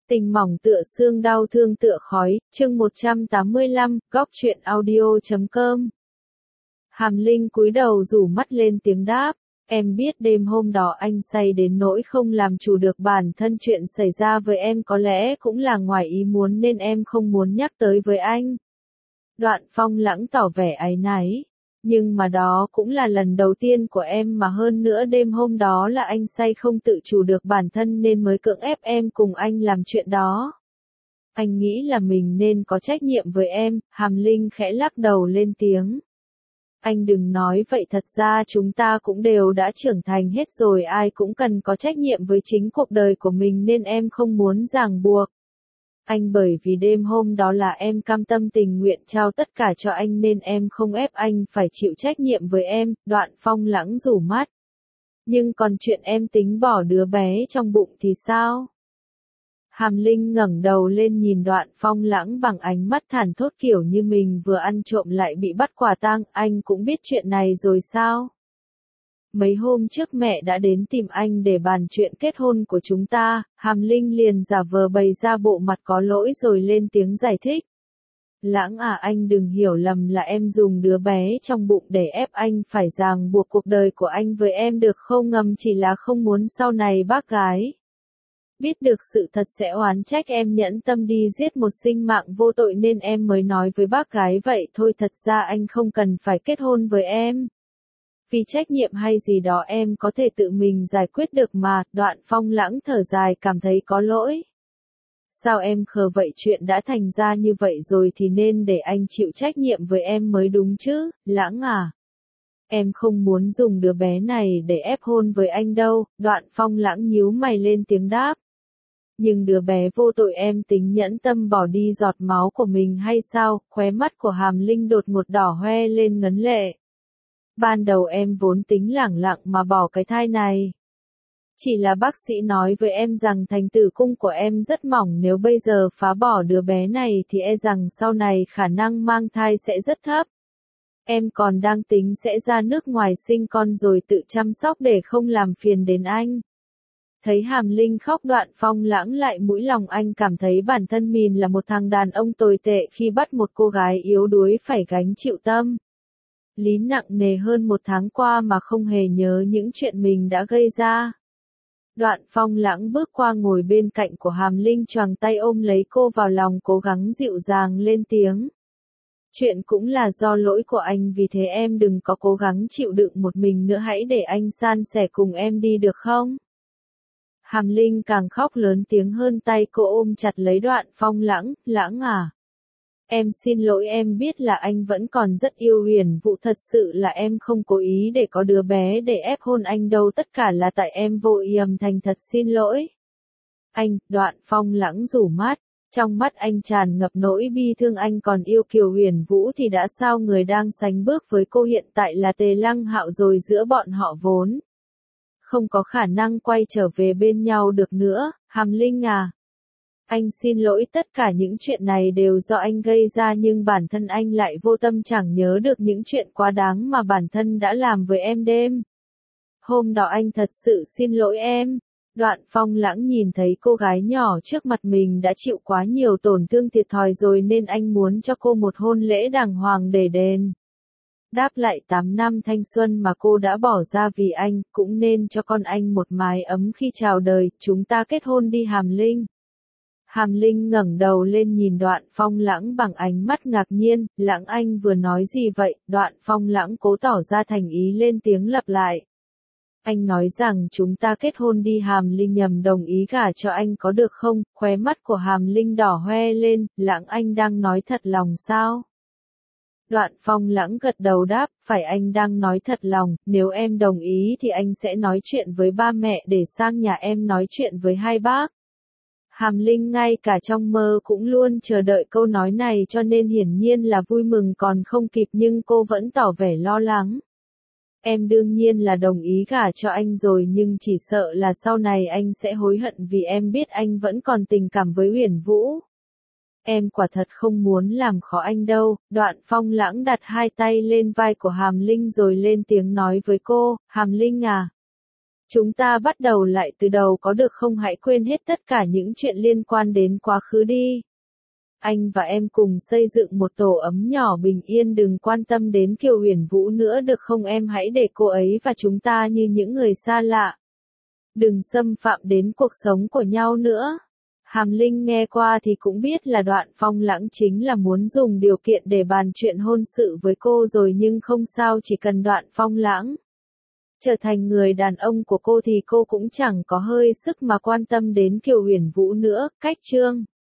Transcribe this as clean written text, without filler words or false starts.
Tình mỏng tựa xương, đau thương tựa khói, chương 185, góc truyện audio.com. Hàm Linh cúi đầu rủ mắt lên tiếng đáp, em biết đêm hôm đó anh say đến nỗi không làm chủ được bản thân, chuyện xảy ra với em có lẽ cũng là ngoài ý muốn nên em không muốn nhắc tới với anh. Đoạn Phong Lãng tỏ vẻ áy náy. Nhưng mà đó cũng là lần đầu tiên của em, mà hơn nữa đêm hôm đó là anh say không tự chủ được bản thân nên mới cưỡng ép em cùng anh làm chuyện đó. Anh nghĩ là mình nên có trách nhiệm với em. Hàm Linh khẽ lắc đầu lên tiếng. Anh đừng nói vậy, thật ra chúng ta cũng đều đã trưởng thành hết rồi, ai cũng cần có trách nhiệm với chính cuộc đời của mình nên em không muốn ràng buộc anh, bởi vì đêm hôm đó là em cam tâm tình nguyện trao tất cả cho anh nên em không ép anh phải chịu trách nhiệm với em. Đoạn Phong Lãng rủ mắt. Nhưng còn chuyện em tính bỏ đứa bé trong bụng thì sao? Hàm Linh ngẩng đầu lên nhìn Đoạn Phong Lãng bằng ánh mắt thản thốt, kiểu như mình vừa ăn trộm lại bị bắt quả tang. Anh cũng biết chuyện này rồi sao? Mấy hôm trước mẹ đã đến tìm anh để bàn chuyện kết hôn của chúng ta. Hàm Linh liền giả vờ bày ra bộ mặt có lỗi rồi lên tiếng giải thích. Lãng à, anh đừng hiểu lầm là em dùng đứa bé trong bụng để ép anh phải ràng buộc cuộc đời của anh với em được không, ngầm chỉ là không muốn sau này bác gái biết được sự thật sẽ oán trách em nhẫn tâm đi giết một sinh mạng vô tội nên em mới nói với bác gái vậy thôi, thật ra anh không cần phải kết hôn với em. Vì trách nhiệm hay gì đó em có thể tự mình giải quyết được mà. Đoạn Phong Lãng thở dài, cảm thấy có lỗi. Sao em khờ vậy, chuyện đã thành ra như vậy rồi thì nên để anh chịu trách nhiệm với em mới đúng chứ. Lãng à, em không muốn dùng đứa bé này để ép hôn với anh đâu. Đoạn Phong Lãng nhíu mày lên tiếng đáp. Nhưng đứa bé vô tội em tính nhẫn tâm bỏ đi giọt máu của mình hay sao? Khóe mắt của Hàm Linh đột ngột đỏ hoe lên ngấn lệ. Ban đầu em vốn tính lẳng lặng mà bỏ cái thai này. Chỉ là bác sĩ nói với em rằng thành tử cung của em rất mỏng, nếu bây giờ phá bỏ đứa bé này thì e rằng sau này khả năng mang thai sẽ rất thấp. Em còn đang tính sẽ ra nước ngoài sinh con rồi tự chăm sóc để không làm phiền đến anh. Thấy Hàm Linh khóc, Đoạn Phong Lãng lại mũi lòng, anh cảm thấy bản thân mình là một thằng đàn ông tồi tệ khi bắt một cô gái yếu đuối phải gánh chịu tâm lý nặng nề hơn một tháng qua mà không hề nhớ những chuyện mình đã gây ra. Đoạn Phong Lãng bước qua ngồi bên cạnh của Hàm Linh, choàng tay ôm lấy cô vào lòng, cố gắng dịu dàng lên tiếng. Chuyện cũng là do lỗi của anh, vì thế em đừng có cố gắng chịu đựng một mình nữa, hãy để anh san sẻ cùng em đi được không? Hàm Linh càng khóc lớn tiếng hơn, tay cô ôm chặt lấy Đoạn Phong Lãng. Lãng à, em xin lỗi, em biết là anh vẫn còn rất yêu Huyền Vũ, thật sự là em không cố ý để có đứa bé để ép hôn anh đâu, tất cả là tại em vô ý, thành thật xin lỗi. Anh. Đoạn Phong Lãng rủ mắt, trong mắt anh tràn ngập nỗi bi thương. Anh còn yêu Kiều Huyền Vũ thì đã sao, người đang sánh bước với cô hiện tại là Tề Lăng Hạo rồi, giữa bọn họ vốn không có khả năng quay trở về bên nhau được nữa. Hàm Linh à, anh xin lỗi, tất cả những chuyện này đều do anh gây ra, nhưng bản thân anh lại vô tâm, chẳng nhớ được những chuyện quá đáng mà bản thân đã làm với em đêm hôm đó. Anh thật sự xin lỗi em. Đoạn Phong Lãng nhìn thấy cô gái nhỏ trước mặt mình đã chịu quá nhiều tổn thương thiệt thòi rồi nên anh muốn cho cô một hôn lễ đàng hoàng để đền đáp lại 8 năm thanh xuân mà cô đã bỏ ra vì anh, cũng nên cho con anh một mái ấm khi chào đời. Chúng ta kết hôn đi Hàm Linh. Hàm Linh ngẩng đầu lên nhìn Đoạn Phong Lãng bằng ánh mắt ngạc nhiên. Lãng, anh vừa nói gì vậy? Đoạn Phong Lãng cố tỏ ra thành ý lên tiếng lặp lại. Anh nói rằng chúng ta kết hôn đi. Hàm Linh nhầm đồng ý gả cho anh có được không? Khóe mắt của Hàm Linh đỏ hoe lên. Lãng, anh đang nói thật lòng sao? Đoạn Phong Lãng gật đầu đáp, phải, anh đang nói thật lòng, nếu em đồng ý thì anh sẽ nói chuyện với ba mẹ để sang nhà em nói chuyện với hai bác. Hàm Linh ngay cả trong mơ cũng luôn chờ đợi câu nói này cho nên hiển nhiên là vui mừng còn không kịp, nhưng cô vẫn tỏ vẻ lo lắng. Em đương nhiên là đồng ý gả cho anh rồi, nhưng chỉ sợ là sau này anh sẽ hối hận vì em biết anh vẫn còn tình cảm với Huyền Vũ. Em quả thật không muốn làm khó anh đâu. Đoạn Phong Lãng đặt hai tay lên vai của Hàm Linh rồi lên tiếng nói với cô. Hàm Linh à, Chúng ta bắt đầu lại từ đầu có được không, hãy quên hết tất cả những chuyện liên quan đến quá khứ đi. Anh và em cùng xây dựng một tổ ấm nhỏ bình yên, đừng quan tâm đến Kiều Huyền Vũ nữa được không em, hãy để cô ấy và chúng ta như những người xa lạ. Đừng xâm phạm đến cuộc sống của nhau nữa. Hàm Linh nghe qua thì cũng biết là Đoạn Phong Lãng chính là muốn dùng điều kiện để bàn chuyện hôn sự với cô rồi, nhưng không sao, chỉ cần Đoạn Phong Lãng trở thành người đàn ông của cô thì cô cũng chẳng có hơi sức mà quan tâm đến Kiều Huyền Vũ nữa. Cách chương